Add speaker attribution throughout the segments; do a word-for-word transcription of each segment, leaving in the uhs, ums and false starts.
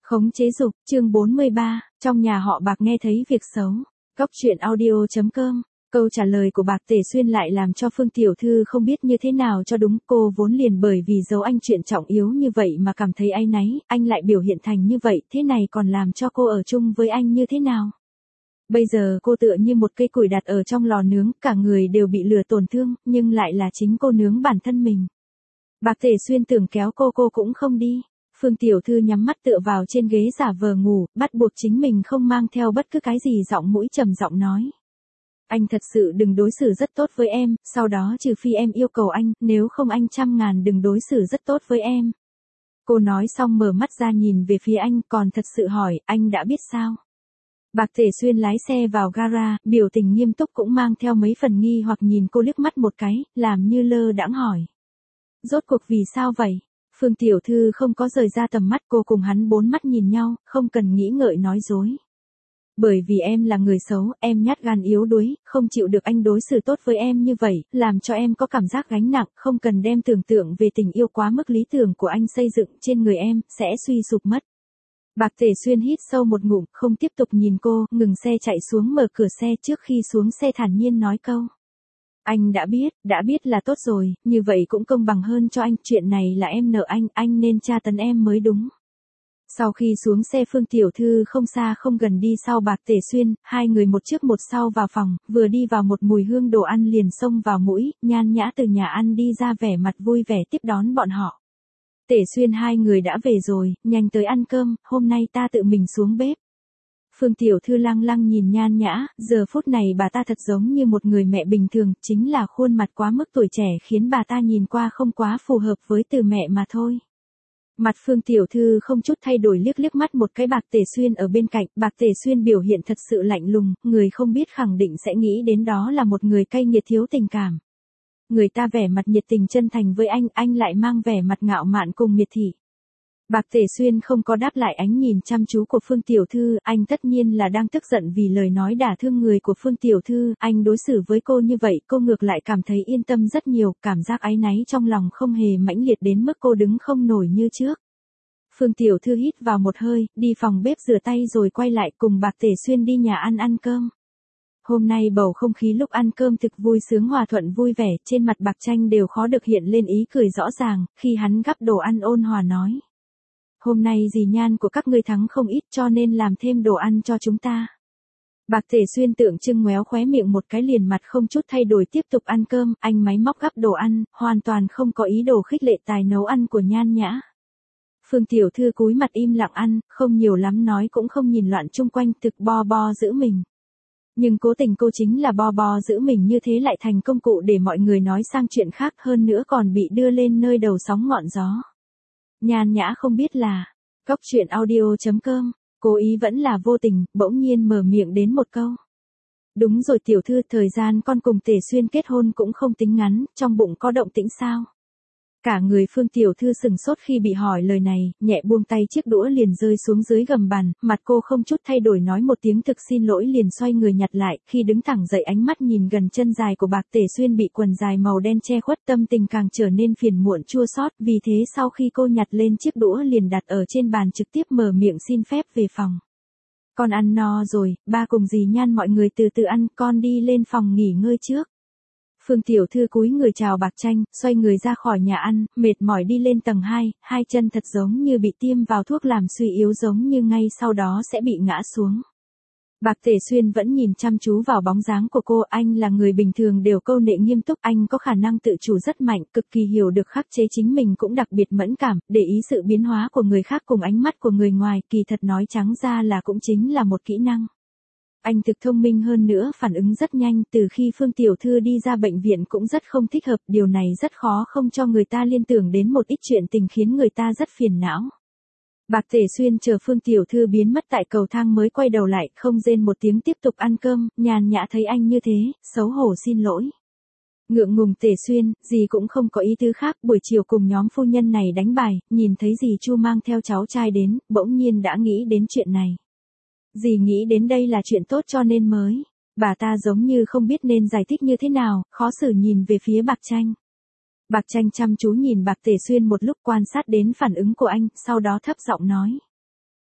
Speaker 1: Khống chế dục, chương bốn mươi ba, trong nhà họ Bạc nghe thấy việc xấu. Cóc truyện audio chấm com. Câu trả lời của Bạc Tể Xuyên lại làm cho Phương Tiểu Thư không biết như thế nào cho đúng. Cô vốn liền bởi vì giấu anh chuyện trọng yếu như vậy mà cảm thấy áy náy, anh lại biểu hiện thành như vậy, thế này còn làm cho cô ở chung với anh như thế nào? Bây giờ cô tựa như một cây củi đặt ở trong lò nướng, cả người đều bị lửa tổn thương, nhưng lại là chính cô nướng bản thân mình. Bạc Tể Xuyên tưởng kéo cô cô cũng không đi. Phương Tiểu Thư nhắm mắt tựa vào trên ghế giả vờ ngủ, bắt buộc chính mình không mang theo bất cứ cái gì, giọng mũi trầm giọng nói. Anh thật sự đừng đối xử rất tốt với em, sau đó trừ phi em yêu cầu anh, nếu không anh trăm ngàn đừng đối xử rất tốt với em. Cô nói xong mở mắt ra nhìn về phía anh, còn thật sự hỏi, anh đã biết sao? Bạc Tể Xuyên lái xe vào gara, biểu tình nghiêm túc cũng mang theo mấy phần nghi hoặc nhìn cô liếc mắt một cái, làm như lơ đãng hỏi. Rốt cuộc vì sao vậy? Phương Tiểu Thư không có rời ra tầm mắt, cô cùng hắn bốn mắt nhìn nhau, không cần nghĩ ngợi nói dối. Bởi vì em là người xấu, em nhát gan yếu đuối, không chịu được anh đối xử tốt với em như vậy, làm cho em có cảm giác gánh nặng, không cần đem tưởng tượng về tình yêu quá mức lý tưởng của anh xây dựng trên người em, sẽ suy sụp mất. Bạc Tể Xuyên hít sâu một ngụm, không tiếp tục nhìn cô, ngừng xe chạy xuống mở cửa xe, trước khi xuống xe thản nhiên nói câu. Anh đã biết, đã biết là tốt rồi, như vậy cũng công bằng hơn cho anh, chuyện này là em nợ anh, anh nên tra tấn em mới đúng. Sau khi xuống xe Phương Tiểu Thư không xa không gần đi sau Bạc Tể Xuyên, hai người một trước một sau vào phòng, vừa đi vào một mùi hương đồ ăn liền xông vào mũi, Nhan Nhã từ nhà ăn đi ra vẻ mặt vui vẻ tiếp đón bọn họ. Tể Xuyên hai người đã về rồi, nhanh tới ăn cơm, hôm nay ta tự mình xuống bếp. Phương Tiểu Thư lăng lăng nhìn Nhan Nhã, giờ phút này bà ta thật giống như một người mẹ bình thường, chính là khuôn mặt quá mức tuổi trẻ khiến bà ta nhìn qua không quá phù hợp với từ mẹ mà thôi. Mặt Phương Tiểu Thư không chút thay đổi liếc liếc mắt một cái Bạc Tể Xuyên ở bên cạnh, Bạc Tể Xuyên biểu hiện thật sự lạnh lùng, người không biết khẳng định sẽ nghĩ đến đó là một người cay nghiệt thiếu tình cảm. Người ta vẻ mặt nhiệt tình chân thành với anh, anh lại mang vẻ mặt ngạo mạn cùng miệt thị. Bạc Tể Xuyên không có đáp lại ánh nhìn chăm chú của Phương Tiểu Thư, anh tất nhiên là đang tức giận vì lời nói đả thương người của Phương Tiểu Thư, anh đối xử với cô như vậy, cô ngược lại cảm thấy yên tâm rất nhiều, cảm giác áy náy trong lòng không hề mãnh liệt đến mức cô đứng không nổi như trước. Phương Tiểu Thư hít vào một hơi, đi phòng bếp rửa tay rồi quay lại cùng Bạc Tể Xuyên đi nhà ăn ăn cơm. Hôm nay bầu không khí lúc ăn cơm thực vui sướng hòa thuận vui vẻ, trên mặt Bạc Tranh đều khó được hiện lên ý cười rõ ràng, khi hắn gắp đồ ăn ôn hòa nói. Hôm nay dì Nhan của các ngươi thắng không ít cho nên làm thêm đồ ăn cho chúng ta. Bạc Tể Xuyên tượng trưng ngoéo khóe miệng một cái liền mặt không chút thay đổi tiếp tục ăn cơm, anh máy móc gắp đồ ăn, hoàn toàn không có ý đồ khích lệ tài nấu ăn của Nhan Nhã. Phương Tiểu Thư cúi mặt im lặng ăn, không nhiều lắm nói cũng không nhìn loạn chung quanh, thực bo bo giữ mình. Nhưng cố tình cô chính là bo bo giữ mình như thế lại thành công cụ để mọi người nói sang chuyện khác, hơn nữa còn bị đưa lên nơi đầu sóng ngọn gió. Nhan Nhã không biết là, cóc truyện audio chấm com, cố ý vẫn là vô tình, bỗng nhiên mở miệng đến một câu. Đúng rồi Tiểu Thư, thời gian con cùng Tể Xuyên kết hôn cũng không tính ngắn, trong bụng có động tĩnh sao? Cả người Phương Tiểu Thư sừng sốt khi bị hỏi lời này, nhẹ buông tay chiếc đũa liền rơi xuống dưới gầm bàn, mặt cô không chút thay đổi nói một tiếng thực xin lỗi liền xoay người nhặt lại, khi đứng thẳng dậy ánh mắt nhìn gần chân dài của Bạc Tể Xuyên bị quần dài màu đen che khuất, tâm tình càng trở nên phiền muộn chua xót, vì thế sau khi cô nhặt lên chiếc đũa liền đặt ở trên bàn trực tiếp mở miệng xin phép về phòng. Con ăn no rồi, ba cùng dì Nhan mọi người từ từ ăn, con đi lên phòng nghỉ ngơi trước. Phương Tiểu Thư cúi người chào Bạc Tranh, xoay người ra khỏi nhà ăn, mệt mỏi đi lên tầng hai, hai chân thật giống như bị tiêm vào thuốc làm suy yếu giống như ngay sau đó sẽ bị ngã xuống. Bạc Tể Xuyên vẫn nhìn chăm chú vào bóng dáng của cô, anh là người bình thường đều câu nệ nghiêm túc, anh có khả năng tự chủ rất mạnh, cực kỳ hiểu được khắc chế chính mình cũng đặc biệt mẫn cảm, để ý sự biến hóa của người khác cùng ánh mắt của người ngoài, kỳ thật nói trắng ra là cũng chính là một kỹ năng. Anh thực thông minh hơn nữa, phản ứng rất nhanh, từ khi Phương Tiểu Thư đi ra bệnh viện cũng rất không thích hợp, điều này rất khó không cho người ta liên tưởng đến một ít chuyện tình khiến người ta rất phiền não. Bạc Tể Xuyên chờ Phương Tiểu Thư biến mất tại cầu thang mới quay đầu lại, không rên một tiếng tiếp tục ăn cơm, Nhàn Nhã thấy anh như thế, xấu hổ xin lỗi. Ngượng ngùng Tể Xuyên, dì cũng không có ý tứ khác, buổi chiều cùng nhóm phu nhân này đánh bài, nhìn thấy dì Chu mang theo cháu trai đến, bỗng nhiên đã nghĩ đến chuyện này. Dì nghĩ đến đây là chuyện tốt cho nên mới. Bà ta giống như không biết nên giải thích như thế nào, khó xử nhìn về phía Bạc Tranh. Bạc Tranh chăm chú nhìn Bạc Tể Xuyên một lúc quan sát đến phản ứng của anh, sau đó thấp giọng nói.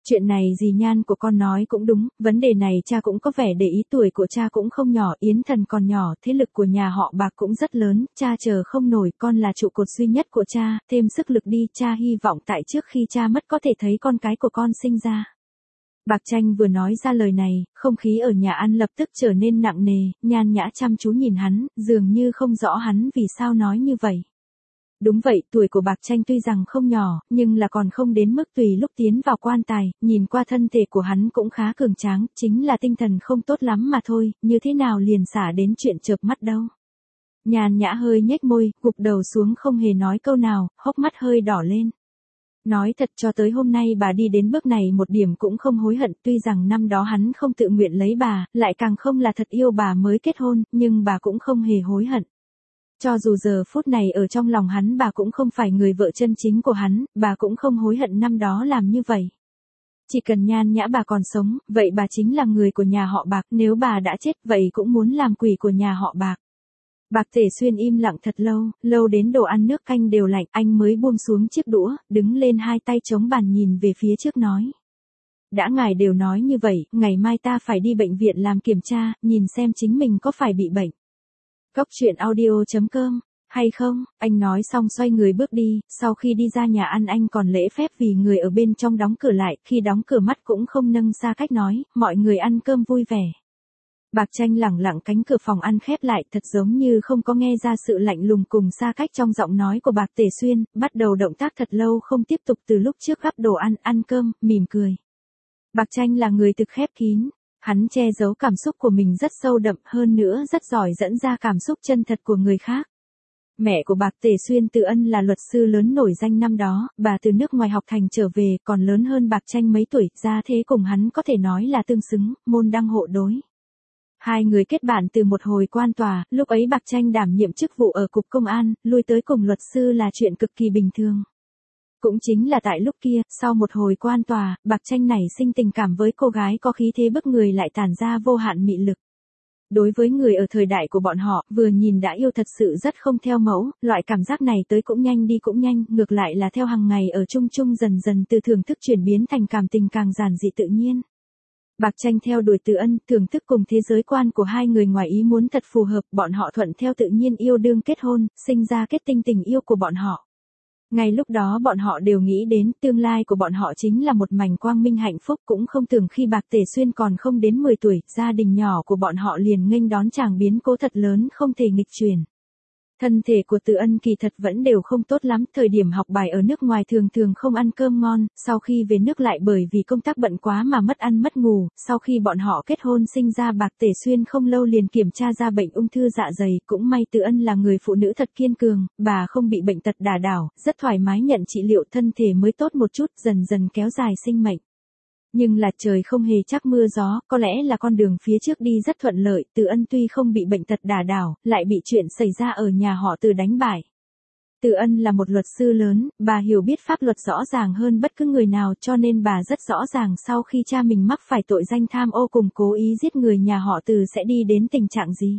Speaker 1: Chuyện này dì Nhan của con nói cũng đúng, vấn đề này cha cũng có vẻ để ý, tuổi của cha cũng không nhỏ, Yến Thần còn nhỏ, thế lực của nhà họ Bạc cũng rất lớn, cha chờ không nổi, con là trụ cột duy nhất của cha, thêm sức lực đi, cha hy vọng tại trước khi cha mất có thể thấy con cái của con sinh ra. Bạc Tranh vừa nói ra lời này, không khí ở nhà ăn lập tức trở nên nặng nề, Nhan Nhã chăm chú nhìn hắn, dường như không rõ hắn vì sao nói như vậy. Đúng vậy, tuổi của Bạc Tranh tuy rằng không nhỏ, nhưng là còn không đến mức tùy lúc tiến vào quan tài, nhìn qua thân thể của hắn cũng khá cường tráng, chính là tinh thần không tốt lắm mà thôi, như thế nào liền xả đến chuyện chợp mắt đâu. Nhan Nhã hơi nhếch môi, gục đầu xuống không hề nói câu nào, hốc mắt hơi đỏ lên. Nói thật cho tới hôm nay bà đi đến bước này một điểm cũng không hối hận, tuy rằng năm đó hắn không tự nguyện lấy bà, lại càng không là thật yêu bà mới kết hôn, nhưng bà cũng không hề hối hận. Cho dù giờ phút này ở trong lòng hắn bà cũng không phải người vợ chân chính của hắn, bà cũng không hối hận năm đó làm như vậy. Chỉ cần Nhan Nhã bà còn sống, vậy bà chính là người của nhà họ Bạc, nếu bà đã chết vậy cũng muốn làm quỷ của nhà họ Bạc. Bạc Tể Xuyên im lặng thật lâu, lâu đến đồ ăn nước canh đều lạnh, anh mới buông xuống chiếc đũa, đứng lên hai tay chống bàn nhìn về phía trước nói. Đã ngài đều nói như vậy, ngày mai ta phải đi bệnh viện làm kiểm tra, nhìn xem chính mình có phải bị bệnh. Cốc truyện audio chấm com, hay không, anh nói xong xoay người bước đi, sau khi đi ra nhà ăn anh còn lễ phép vì người ở bên trong đóng cửa lại, khi đóng cửa mắt cũng không nâng xa cách nói, mọi người ăn cơm vui vẻ. Bạc Tranh lẳng lặng cánh cửa phòng ăn khép lại thật giống như không có nghe ra sự lạnh lùng cùng xa cách trong giọng nói của Bạc Tể Xuyên, bắt đầu động tác thật lâu không tiếp tục từ lúc trước gắp đồ ăn, ăn cơm, mỉm cười. Bạc Tranh là người thực khép kín, hắn che giấu cảm xúc của mình rất sâu đậm hơn nữa rất giỏi dẫn ra cảm xúc chân thật của người khác. Mẹ của Bạc Tể Xuyên Từ Ân là luật sư lớn nổi danh năm đó, bà từ nước ngoài học thành trở về còn lớn hơn Bạc Tranh mấy tuổi, ra thế cùng hắn có thể nói là tương xứng, môn đăng hộ đối. Hai người kết bạn từ một hồi quan tòa, lúc ấy Bạc Tranh đảm nhiệm chức vụ ở cục công an, lui tới cùng luật sư là chuyện cực kỳ bình thường. Cũng chính là tại lúc kia, sau một hồi quan tòa, Bạc Tranh nảy sinh tình cảm với cô gái có khí thế bức người lại tản ra vô hạn mị lực. Đối với người ở thời đại của bọn họ, vừa nhìn đã yêu thật sự rất không theo mẫu, loại cảm giác này tới cũng nhanh đi cũng nhanh, ngược lại là theo hàng ngày ở chung chung dần dần từ thưởng thức chuyển biến thành cảm tình càng giản dị tự nhiên. Bạc Tranh theo đuổi Từ Ân, thưởng thức cùng thế giới quan của hai người ngoài ý muốn thật phù hợp, bọn họ thuận theo tự nhiên yêu đương kết hôn, sinh ra kết tinh tình yêu của bọn họ. Ngay lúc đó bọn họ đều nghĩ đến tương lai của bọn họ chính là một mảnh quang minh hạnh phúc, cũng không tưởng khi Bạc Tể Xuyên còn không đến mười tuổi, gia đình nhỏ của bọn họ liền nghênh đón tràng biến cố thật lớn không thể nghịch chuyển. Thân thể của Từ Ân kỳ thật vẫn đều không tốt lắm, thời điểm học bài ở nước ngoài thường thường không ăn cơm ngon, sau khi về nước lại bởi vì công tác bận quá mà mất ăn mất ngủ, sau khi bọn họ kết hôn sinh ra Bạc Tể Xuyên không lâu liền kiểm tra ra bệnh ung thư dạ dày, cũng may Từ Ân là người phụ nữ thật kiên cường, bà không bị bệnh tật đả đảo, rất thoải mái nhận trị liệu thân thể mới tốt một chút, dần dần kéo dài sinh mệnh. Nhưng là trời không hề chắc mưa gió, có lẽ là con đường phía trước đi rất thuận lợi, Từ Ân tuy không bị bệnh tật đả đảo, lại bị chuyện xảy ra ở nhà họ Từ đánh bại. Từ Ân là một luật sư lớn, bà hiểu biết pháp luật rõ ràng hơn bất cứ người nào cho nên bà rất rõ ràng sau khi cha mình mắc phải tội danh tham ô cùng cố ý giết người nhà họ Từ sẽ đi đến tình trạng gì.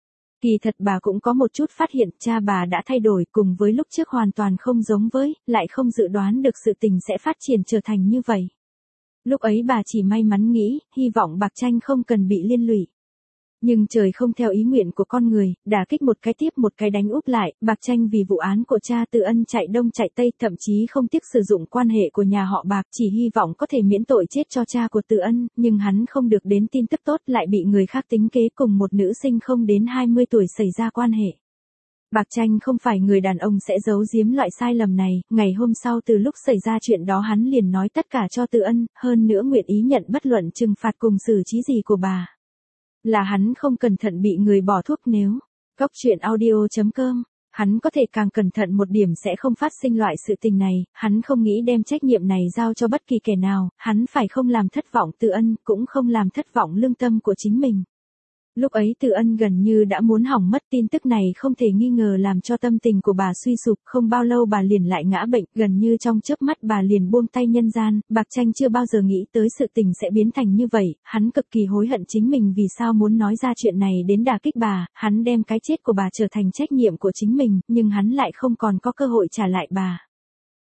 Speaker 1: Kỳ thật bà cũng có một chút phát hiện cha bà đã thay đổi cùng với lúc trước hoàn toàn không giống với, lại không dự đoán được sự tình sẽ phát triển trở thành như vậy. Lúc ấy bà chỉ may mắn nghĩ, hy vọng Bạc Tranh không cần bị liên lụy. Nhưng trời không theo ý nguyện của con người, đả kích một cái tiếp một cái đánh úp lại, Bạc Tranh vì vụ án của cha Từ Ân chạy đông chạy tây, thậm chí không tiếc sử dụng quan hệ của nhà họ Bạc, chỉ hy vọng có thể miễn tội chết cho cha của Từ Ân, nhưng hắn không được đến tin tức tốt lại bị người khác tính kế cùng một nữ sinh không đến hai mươi tuổi xảy ra quan hệ. Bạc Tranh không phải người đàn ông sẽ giấu giếm loại sai lầm này, ngày hôm sau từ lúc xảy ra chuyện đó hắn liền nói tất cả cho Từ Ân, hơn nữa nguyện ý nhận bất luận trừng phạt cùng xử trí gì của bà. Là hắn không cẩn thận bị người bỏ thuốc nếu. Cốc truyện audio chấm com, hắn có thể càng cẩn thận một điểm sẽ không phát sinh loại sự tình này, hắn không nghĩ đem trách nhiệm này giao cho bất kỳ kẻ nào, hắn phải không làm thất vọng Từ Ân, cũng không làm thất vọng lương tâm của chính mình. Lúc ấy Từ Ân gần như đã muốn hỏng mất, tin tức này không thể nghi ngờ làm cho tâm tình của bà suy sụp, không bao lâu bà liền lại ngã bệnh, gần như trong chớp mắt bà liền buông tay nhân gian, Bạc Tranh chưa bao giờ nghĩ tới sự tình sẽ biến thành như vậy, hắn cực kỳ hối hận chính mình vì sao muốn nói ra chuyện này đến đả kích bà, hắn đem cái chết của bà trở thành trách nhiệm của chính mình, nhưng hắn lại không còn có cơ hội trả lại bà.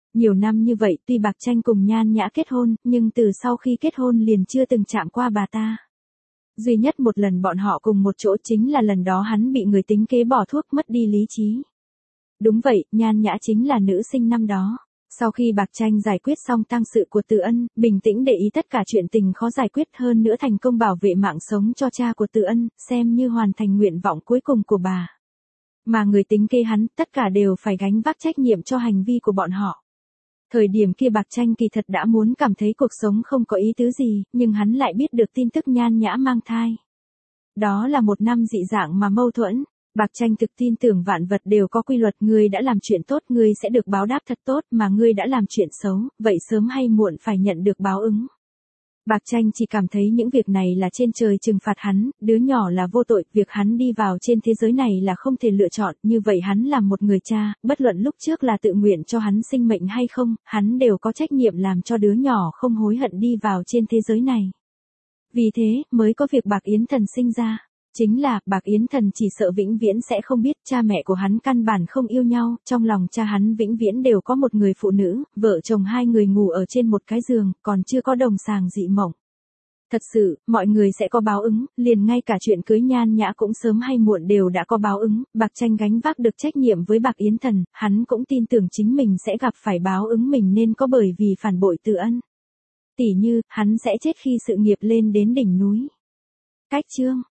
Speaker 1: Nhiều năm như vậy tuy Bạc Tranh cùng Nhan Nhã kết hôn, nhưng từ sau khi kết hôn liền chưa từng chạm qua bà ta. Duy nhất một lần bọn họ cùng một chỗ chính là lần đó hắn bị người tính kế bỏ thuốc mất đi lý trí. Đúng vậy, Nhan Nhã chính là nữ sinh năm đó. Sau khi Bạc Tranh giải quyết xong tang sự của Từ Ân, bình tĩnh để ý tất cả chuyện tình khó giải quyết hơn nữa thành công bảo vệ mạng sống cho cha của Từ Ân, xem như hoàn thành nguyện vọng cuối cùng của bà. Mà người tính kế hắn, tất cả đều phải gánh vác trách nhiệm cho hành vi của bọn họ. Thời điểm kia Bạc Tranh kỳ thật đã muốn cảm thấy cuộc sống không có ý tứ gì, nhưng hắn lại biết được tin tức Nhan Nhã mang thai. Đó là một năm dị dạng mà mâu thuẫn. Bạc Tranh thực tin tưởng vạn vật đều có quy luật, ngươi đã làm chuyện tốt ngươi sẽ được báo đáp thật tốt, mà ngươi đã làm chuyện xấu, vậy sớm hay muộn phải nhận được báo ứng. Bạc Tranh chỉ cảm thấy những việc này là trên trời trừng phạt hắn, đứa nhỏ là vô tội, việc hắn đi vào trên thế giới này là không thể lựa chọn, như vậy hắn là một người cha, bất luận lúc trước là tự nguyện cho hắn sinh mệnh hay không, hắn đều có trách nhiệm làm cho đứa nhỏ không hối hận đi vào trên thế giới này. Vì thế, mới có việc Bạc Yến Thần sinh ra. Chính là, Bạc Yến Thần chỉ sợ vĩnh viễn sẽ không biết cha mẹ của hắn căn bản không yêu nhau, trong lòng cha hắn vĩnh viễn đều có một người phụ nữ, vợ chồng hai người ngủ ở trên một cái giường, còn chưa có đồng sàng dị mộng. Thật sự, mọi người sẽ có báo ứng, liền ngay cả chuyện cưới Nhan Nhã cũng sớm hay muộn đều đã có báo ứng, Bạc Tranh gánh vác được trách nhiệm với Bạc Yến Thần, hắn cũng tin tưởng chính mình sẽ gặp phải báo ứng mình nên có bởi vì phản bội Từ Ân. Tỉ như, hắn sẽ chết khi sự nghiệp lên đến đỉnh núi. Cách chương